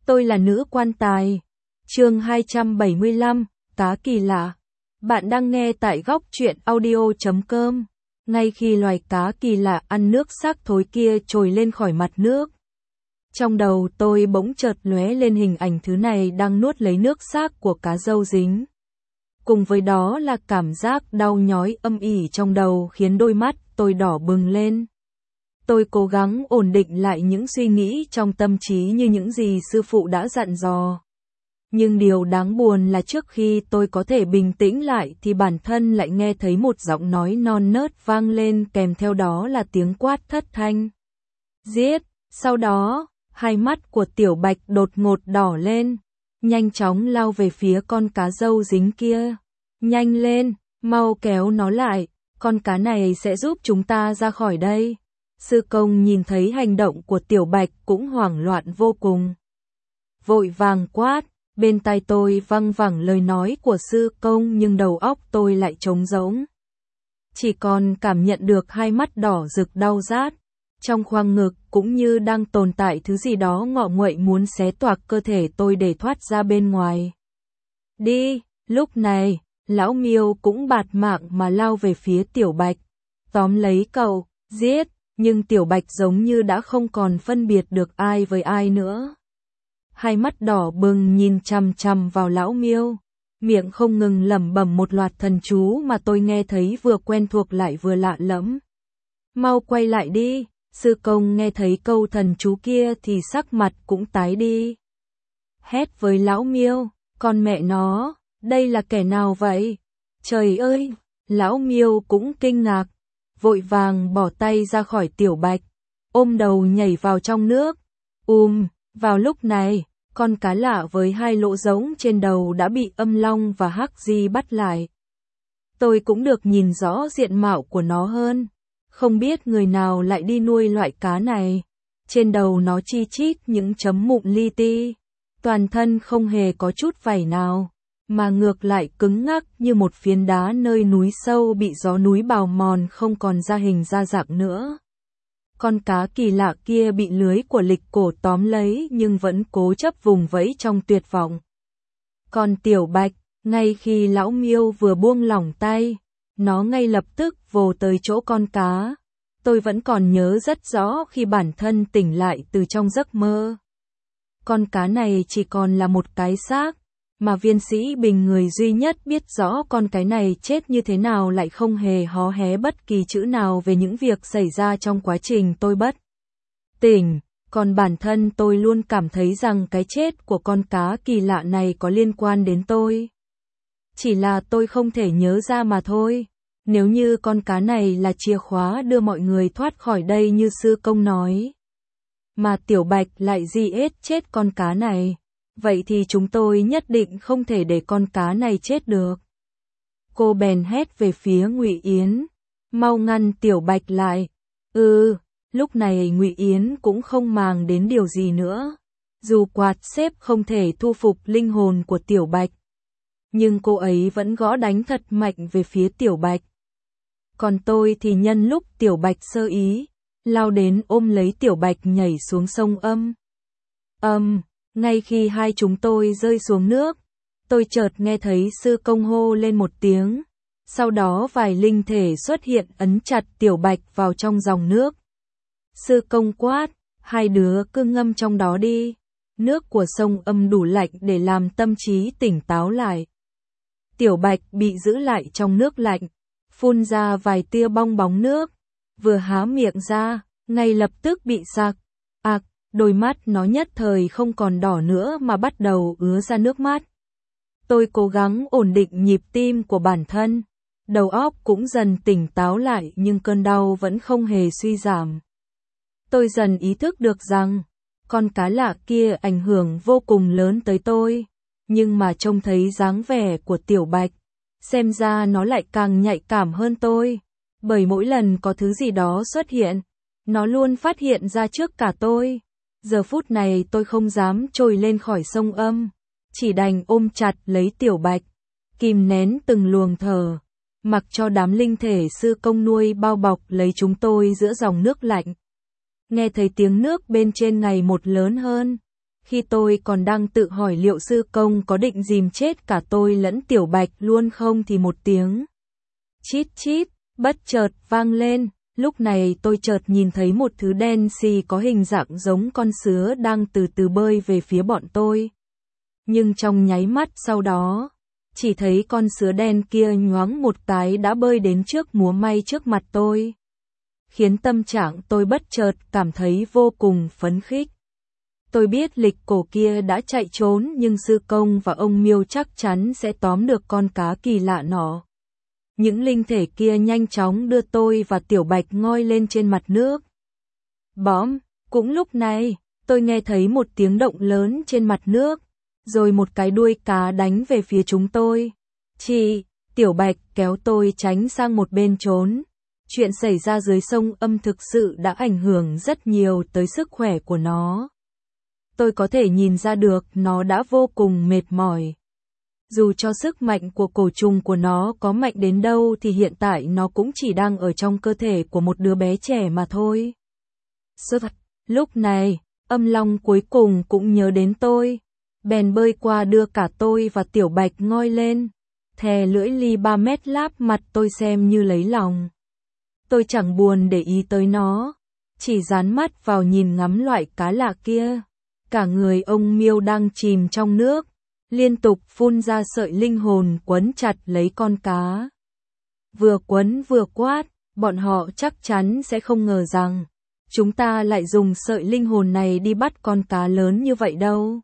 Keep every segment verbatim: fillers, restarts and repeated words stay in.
Tôi là nữ quan tài. Chương hai trăm bảy mươi lăm, cá kỳ lạ. Bạn đang nghe tại góc truyện audio chấm com. Ngay khi loài cá kỳ lạ ăn nước xác thối kia trồi lên khỏi mặt nước, trong đầu tôi bỗng chợt lóe lên hình ảnh thứ này đang nuốt lấy nước xác của cá râu dính. Cùng với đó là cảm giác đau nhói âm ỉ trong đầu khiến đôi mắt tôi đỏ bừng lên. Tôi cố gắng ổn định lại những suy nghĩ trong tâm trí như những gì sư phụ đã dặn dò. Nhưng điều đáng buồn là trước khi tôi có thể bình tĩnh lại thì bản thân lại nghe thấy một giọng nói non nớt vang lên, kèm theo đó là tiếng quát thất thanh. Giết! Sau đó, hai mắt của Tiểu Bạch đột ngột đỏ lên, nhanh chóng lao về phía con cá râu dính kia. Nhanh lên, mau kéo nó lại, con cá này sẽ giúp chúng ta ra khỏi đây. Sư công nhìn thấy hành động của Tiểu Bạch cũng hoảng loạn vô cùng. Vội vàng quát, bên tai tôi văng vẳng lời nói của sư công nhưng đầu óc tôi lại trống rỗng. Chỉ còn cảm nhận được hai mắt đỏ rực đau rát. Trong khoang ngực cũng như đang tồn tại thứ gì đó ngọ nguậy muốn xé toạc cơ thể tôi để thoát ra bên ngoài. Đi, lúc này, lão Miêu cũng bạt mạng mà lao về phía Tiểu Bạch. Tóm lấy cậu, giết, nhưng Tiểu Bạch giống như đã không còn phân biệt được ai với ai nữa. Hai mắt đỏ bừng nhìn chằm chằm vào lão Miêu, miệng không ngừng lẩm bẩm một loạt thần chú mà tôi nghe thấy vừa quen thuộc lại vừa lạ lẫm. Mau quay lại đi. Sư công nghe thấy câu thần chú kia thì sắc mặt cũng tái đi. Hét với lão Miêu, con mẹ nó, đây là kẻ nào vậy? Trời ơi, lão Miêu cũng kinh ngạc, vội vàng bỏ tay ra khỏi Tiểu Bạch, ôm đầu nhảy vào trong nước. Ùm, vào lúc này, con cá lạ với hai lỗ rỗng trên đầu đã bị Âm Long và Hắc Di bắt lại. Tôi cũng được nhìn rõ diện mạo của nó hơn. Không biết người nào lại đi nuôi loại cá này. Trên đầu nó chi chít những chấm mụn li ti. Toàn thân không hề có chút vảy nào, mà ngược lại cứng ngắc như một phiến đá nơi núi sâu bị gió núi bào mòn không còn ra hình ra dạng nữa. Con cá kỳ lạ kia bị lưới của lịch cổ tóm lấy nhưng vẫn cố chấp vùng vẫy trong tuyệt vọng. Còn Tiểu Bạch, ngay khi lão Miêu vừa buông lỏng tay, nó ngay lập tức vồ tới chỗ con cá. Tôi vẫn còn nhớ rất rõ khi bản thân tỉnh lại từ trong giấc mơ. Con cá này chỉ còn là một cái xác, mà viên sĩ Bình người duy nhất biết rõ con cái này chết như thế nào lại không hề hó hé bất kỳ chữ nào về những việc xảy ra trong quá trình tôi bất tỉnh. Còn bản thân tôi luôn cảm thấy rằng cái chết của con cá kỳ lạ này có liên quan đến tôi. Chỉ là tôi không thể nhớ ra mà thôi. Nếu như con cá này là chìa khóa đưa mọi người thoát khỏi đây như sư công nói, mà Tiểu Bạch lại giết chết con cá này, vậy thì chúng tôi nhất định không thể để con cá này chết được. Cô bèn hét về phía Ngụy Yến, mau ngăn Tiểu Bạch lại. Ừ, lúc này Ngụy Yến cũng không màng đến điều gì nữa. Dù quạt xếp không thể thu phục linh hồn của Tiểu Bạch, nhưng cô ấy vẫn gõ đánh thật mạnh về phía Tiểu Bạch. Còn tôi thì nhân lúc Tiểu Bạch sơ ý, lao đến ôm lấy Tiểu Bạch nhảy xuống sông Âm. Âm, ngay khi hai chúng tôi rơi xuống nước, tôi chợt nghe thấy sư công hô lên một tiếng. Sau đó vài linh thể xuất hiện ấn chặt Tiểu Bạch vào trong dòng nước. Sư công quát, hai đứa cứ ngâm trong đó đi. Nước của sông Âm đủ lạnh để làm tâm trí tỉnh táo lại. Tiểu Bạch bị giữ lại trong nước lạnh, phun ra vài tia bong bóng nước, vừa há miệng ra, ngay lập tức bị sặc. Ạc, đôi mắt nó nhất thời không còn đỏ nữa mà bắt đầu ứa ra nước mắt. Tôi cố gắng ổn định nhịp tim của bản thân, đầu óc cũng dần tỉnh táo lại nhưng cơn đau vẫn không hề suy giảm. Tôi dần ý thức được rằng, con cá lạ kia ảnh hưởng vô cùng lớn tới tôi, nhưng mà trông thấy dáng vẻ của Tiểu Bạch, xem ra nó lại càng nhạy cảm hơn tôi, bởi mỗi lần có thứ gì đó xuất hiện, nó luôn phát hiện ra trước cả tôi. Giờ phút này tôi không dám trồi lên khỏi sông Âm, chỉ đành ôm chặt lấy Tiểu Bạch, kìm nén từng luồng thở, mặc cho đám linh thể sư công nuôi bao bọc lấy chúng tôi giữa dòng nước lạnh. Nghe thấy tiếng nước bên trên ngày một lớn hơn, Khi tôi còn đang tự hỏi liệu sư công có định dìm chết cả tôi lẫn Tiểu Bạch luôn không thì một tiếng chít chít bất chợt vang lên. Lúc này tôi chợt nhìn thấy một thứ đen xì có hình dạng giống con sứa đang từ từ bơi về phía bọn tôi. Nhưng trong nháy mắt sau đó, chỉ thấy con sứa đen kia nhoáng một cái đã bơi đến trước múa may trước mặt tôi. Khiến tâm trạng tôi bất chợt cảm thấy vô cùng phấn khích. Tôi biết lịch cổ kia đã chạy trốn nhưng sư công và ông Miêu chắc chắn sẽ tóm được con cá kỳ lạ nọ. Những linh thể kia nhanh chóng đưa tôi và Tiểu Bạch ngoi lên trên mặt nước. Bóm, cũng lúc này, tôi nghe thấy một tiếng động lớn trên mặt nước, rồi một cái đuôi cá đánh về phía chúng tôi. Chị, Tiểu Bạch kéo tôi tránh sang một bên trốn. Chuyện xảy ra dưới sông Âm thực sự đã ảnh hưởng rất nhiều tới sức khỏe của nó. Tôi có thể nhìn ra được nó đã vô cùng mệt mỏi. Dù cho sức mạnh của cổ trùng của nó có mạnh đến đâu thì hiện tại nó cũng chỉ đang ở trong cơ thể của một đứa bé trẻ mà thôi. Sơ thật, lúc này, Âm Long cuối cùng cũng nhớ đến tôi. Bèn bơi qua đưa cả tôi và Tiểu Bạch ngoi lên. Thè lưỡi ly ba mét láp mặt tôi xem như lấy lòng. Tôi chẳng buồn để ý tới nó, chỉ dán mắt vào nhìn ngắm loại cá lạ kia. Cả người ông Miêu đang chìm trong nước, liên tục phun ra sợi linh hồn quấn chặt lấy con cá. Vừa quấn vừa quát, bọn họ chắc chắn sẽ không ngờ rằng chúng ta lại dùng sợi linh hồn này đi bắt con cá lớn như vậy đâu.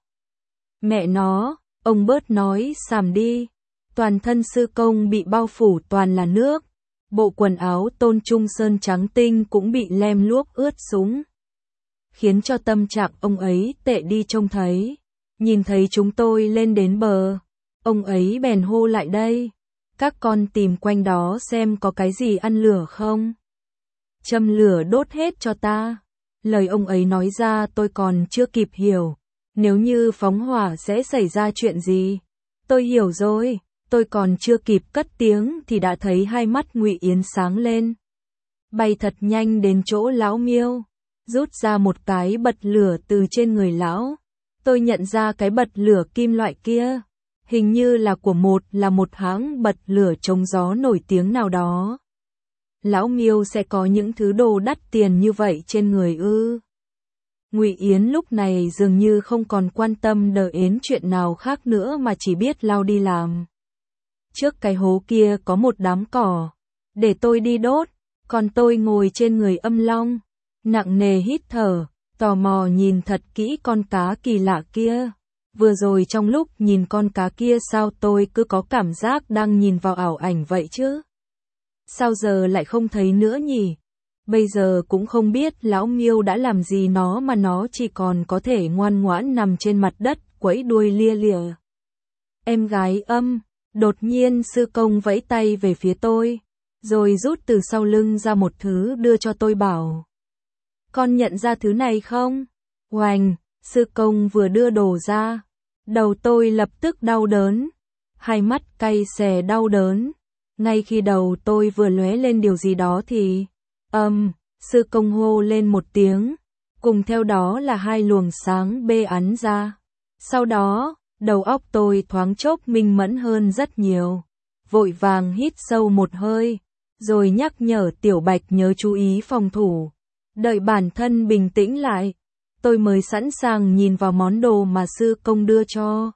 Mẹ nó, ông bớt nói xàm đi. Toàn thân sư công bị bao phủ toàn là nước. Bộ quần áo Tôn Trung Sơn trắng tinh cũng bị lem luốc ướt sũng. Khiến cho tâm trạng ông ấy tệ đi trông thấy. Nhìn thấy chúng tôi lên đến bờ, ông ấy bèn hô lại đây. Các con tìm quanh đó xem có cái gì ăn lửa không. Châm lửa đốt hết cho ta. Lời ông ấy nói ra tôi còn chưa kịp hiểu. Nếu như phóng hỏa sẽ xảy ra chuyện gì? Tôi hiểu rồi. Tôi còn chưa kịp cất tiếng thì đã thấy hai mắt Ngụy Yến sáng lên. Bay thật nhanh đến chỗ lão Miêu, rút ra một cái bật lửa từ trên người lão. Tôi nhận ra cái bật lửa kim loại kia, hình như là của một là một hãng bật lửa chống gió nổi tiếng nào đó. Lão Miêu sẽ có những thứ đồ đắt tiền như vậy trên người ư? Ngụy Yến lúc này dường như không còn quan tâm đến chuyện nào khác nữa mà chỉ biết lao đi làm. Trước cái hố kia có một đám cỏ, để tôi đi đốt, còn tôi ngồi trên người Âm Long, nặng nề hít thở, tò mò nhìn thật kỹ con cá kỳ lạ kia. Vừa rồi trong lúc nhìn con cá kia sao tôi cứ có cảm giác đang nhìn vào ảo ảnh vậy chứ? Sao giờ lại không thấy nữa nhỉ? Bây giờ cũng không biết lão Miêu đã làm gì nó mà nó chỉ còn có thể ngoan ngoãn nằm trên mặt đất, quẫy đuôi lia lịa. Em gái Âm, đột nhiên sư công vẫy tay về phía tôi, rồi rút từ sau lưng ra một thứ đưa cho tôi bảo. Con nhận ra thứ này không? Oành, sư công vừa đưa đồ ra. Đầu tôi lập tức đau đớn, hai mắt cay xè đau đớn. Ngay khi đầu tôi vừa lóe lên điều gì đó thì, âm, um, sư công hô lên một tiếng, cùng theo đó là hai luồng sáng bê ắn ra. Sau đó, đầu óc tôi thoáng chốc minh mẫn hơn rất nhiều, vội vàng hít sâu một hơi, rồi nhắc nhở Tiểu Bạch nhớ chú ý phòng thủ. Đợi bản thân bình tĩnh lại, tôi mới sẵn sàng nhìn vào món đồ mà sư công đưa cho.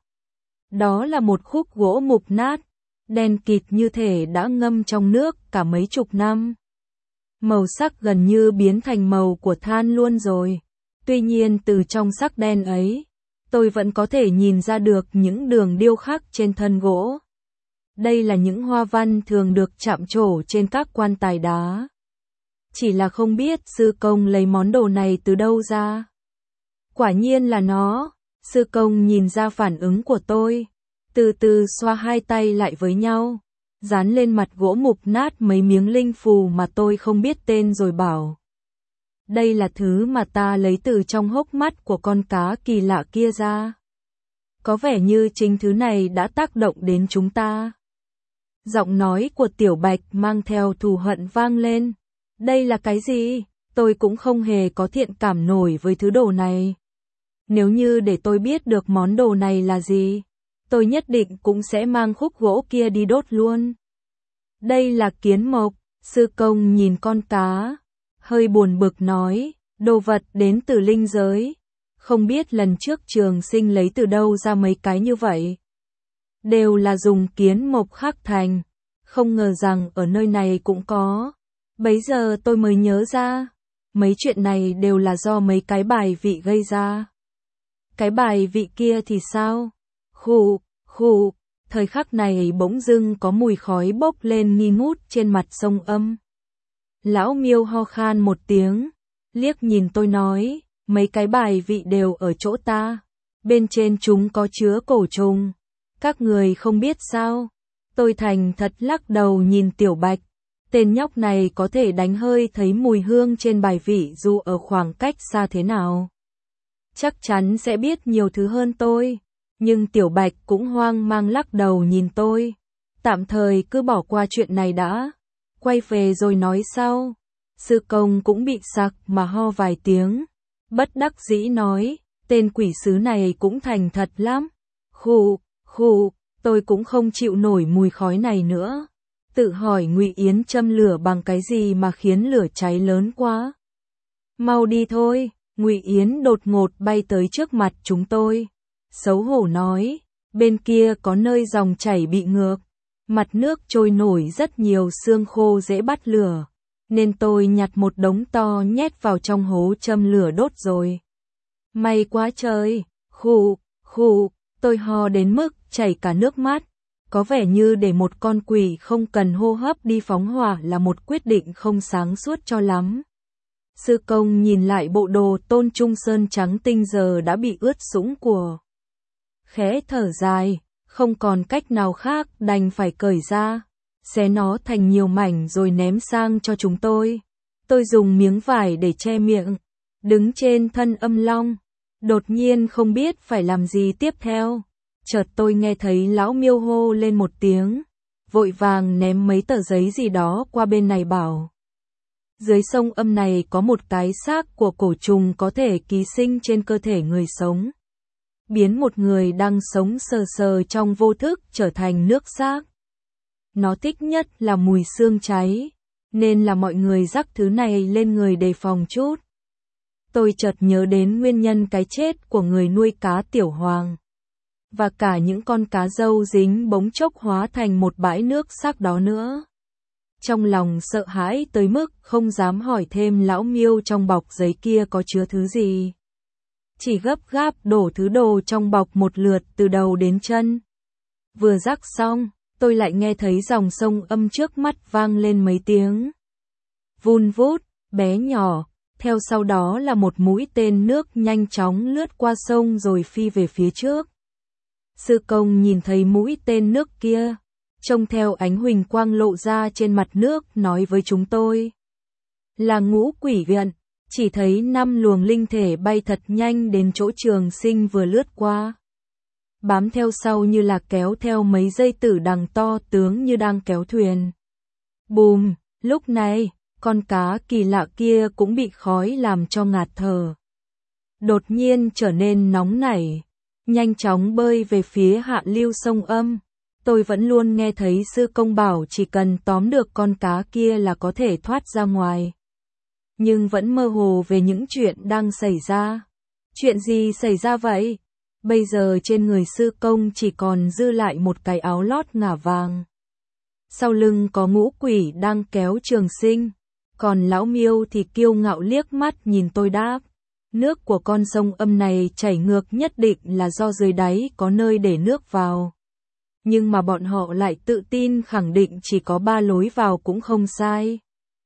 Đó là một khúc gỗ mục nát, đen kịt như thể đã ngâm trong nước cả mấy chục năm. Màu sắc gần như biến thành màu của than luôn rồi. Tuy nhiên từ trong sắc đen ấy, tôi vẫn có thể nhìn ra được những đường điêu khắc trên thân gỗ. Đây là những hoa văn thường được chạm trổ trên các quan tài đá. Chỉ là không biết sư công lấy món đồ này từ đâu ra. Quả nhiên là nó. Sư công nhìn ra phản ứng của tôi, từ từ xoa hai tay lại với nhau, dán lên mặt gỗ mục nát mấy miếng linh phù mà tôi không biết tên rồi bảo. Đây là thứ mà ta lấy từ trong hốc mắt của con cá kỳ lạ kia ra. Có vẻ như chính thứ này đã tác động đến chúng ta. Giọng nói của Tiểu Bạch mang theo thù hận vang lên. Đây là cái gì? Tôi cũng không hề có thiện cảm nổi với thứ đồ này. Nếu như để tôi biết được món đồ này là gì, tôi nhất định cũng sẽ mang khúc gỗ kia đi đốt luôn. Đây là kiến mộc, sư công nhìn con cá, hơi buồn bực nói, đồ vật đến từ linh giới. Không biết lần trước Trường Sinh lấy từ đâu ra mấy cái như vậy. Đều là dùng kiến mộc khắc thành, không ngờ rằng ở nơi này cũng có. Bấy giờ tôi mới nhớ ra, mấy chuyện này đều là do mấy cái bài vị gây ra. Cái bài vị kia thì sao? Khụ, khụ, thời khắc này bỗng dưng có mùi khói bốc lên nghi ngút trên mặt sông Âm. Lão Miêu ho khan một tiếng, liếc nhìn tôi nói, mấy cái bài vị đều ở chỗ ta, bên trên chúng có chứa cổ trùng, các người không biết sao? Tôi thành thật lắc đầu nhìn Tiểu Bạch, tên nhóc này có thể đánh hơi thấy mùi hương trên bài vị dù ở khoảng cách xa thế nào. Chắc chắn sẽ biết nhiều thứ hơn tôi, nhưng Tiểu Bạch cũng hoang mang lắc đầu nhìn tôi, tạm thời cứ bỏ qua chuyện này đã, quay về rồi nói sau. Sư công cũng bị sặc mà ho vài tiếng, bất đắc dĩ nói, tên quỷ sứ này cũng thành thật lắm. Khụ, khụ, tôi cũng không chịu nổi mùi khói này nữa. Tự hỏi Ngụy Yến châm lửa bằng cái gì mà khiến lửa cháy lớn quá. Mau đi thôi, Ngụy Yến đột ngột bay tới trước mặt chúng tôi. Xấu hổ nói, bên kia có nơi dòng chảy bị ngược, mặt nước trôi nổi rất nhiều xương khô dễ bắt lửa, nên tôi nhặt một đống to nhét vào trong hố châm lửa đốt rồi. May quá trời, khụ, khụ, tôi ho đến mức chảy cả nước mắt, có vẻ như để một con quỷ không cần hô hấp đi phóng hỏa là một quyết định không sáng suốt cho lắm. Sư công nhìn lại bộ đồ Tôn Trung Sơn trắng tinh giờ đã bị ướt sũng của. Khẽ thở dài, không còn cách nào khác đành phải cởi ra, xé nó thành nhiều mảnh rồi ném sang cho chúng tôi. Tôi dùng miếng vải để che miệng, đứng trên thân Âm Long, đột nhiên không biết phải làm gì tiếp theo. Chợt tôi nghe thấy lão Miêu hô lên một tiếng, vội vàng ném mấy tờ giấy gì đó qua bên này bảo. Dưới sông Âm này có một cái xác của cổ trùng có thể ký sinh trên cơ thể người sống, biến một người đang sống sờ sờ trong vô thức trở thành nước xác. Nó thích nhất là mùi xương cháy, nên là mọi người rắc thứ này lên người đề phòng chút. Tôi chợt nhớ đến nguyên nhân cái chết của người nuôi cá Tiểu Hoàng, và cả những con cá râu dính bỗng chốc hóa thành một bãi nước xác đó nữa. Trong lòng sợ hãi tới mức không dám hỏi thêm lão Miêu trong bọc giấy kia có chứa thứ gì. Chỉ gấp gáp đổ thứ đồ trong bọc một lượt từ đầu đến chân. Vừa rắc xong, tôi lại nghe thấy dòng sông Âm trước mắt vang lên mấy tiếng vun vút, bé nhỏ, theo sau đó là một mũi tên nước nhanh chóng lướt qua sông rồi phi về phía trước. Sư công nhìn thấy mũi tên nước kia, trông theo ánh huỳnh quang lộ ra trên mặt nước nói với chúng tôi. Là ngũ quỷ viện, chỉ thấy năm luồng linh thể bay thật nhanh đến chỗ Trường Sinh vừa lướt qua. Bám theo sau như là kéo theo mấy dây tử đằng to tướng như đang kéo thuyền. Bùm, lúc này, con cá kỳ lạ kia cũng bị khói làm cho ngạt thở. Đột nhiên trở nên nóng nảy, nhanh chóng bơi về phía hạ lưu sông Âm. Tôi vẫn luôn nghe thấy sư công bảo chỉ cần tóm được con cá kia là có thể thoát ra ngoài. Nhưng vẫn mơ hồ về những chuyện đang xảy ra. Chuyện gì xảy ra vậy? Bây giờ trên người sư công chỉ còn dư lại một cái áo lót ngả vàng. Sau lưng có ngũ quỷ đang kéo Trường Sinh, còn lão Miêu thì kiêu ngạo liếc mắt nhìn tôi đáp. Nước của con sông Âm này chảy ngược nhất định là do dưới đáy có nơi để nước vào. Nhưng mà bọn họ lại tự tin khẳng định chỉ có ba lối vào cũng không sai.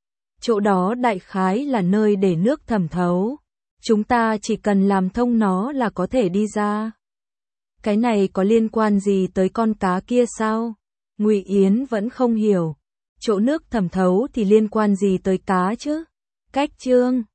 Chỗ đó đại khái là nơi để nước thẩm thấu. Chúng ta chỉ cần làm thông nó là có thể đi ra. Cái này có liên quan gì tới con cá kia sao? Ngụy Yến vẫn không hiểu. Chỗ nước thẩm thấu thì liên quan gì tới cá chứ? Cách chương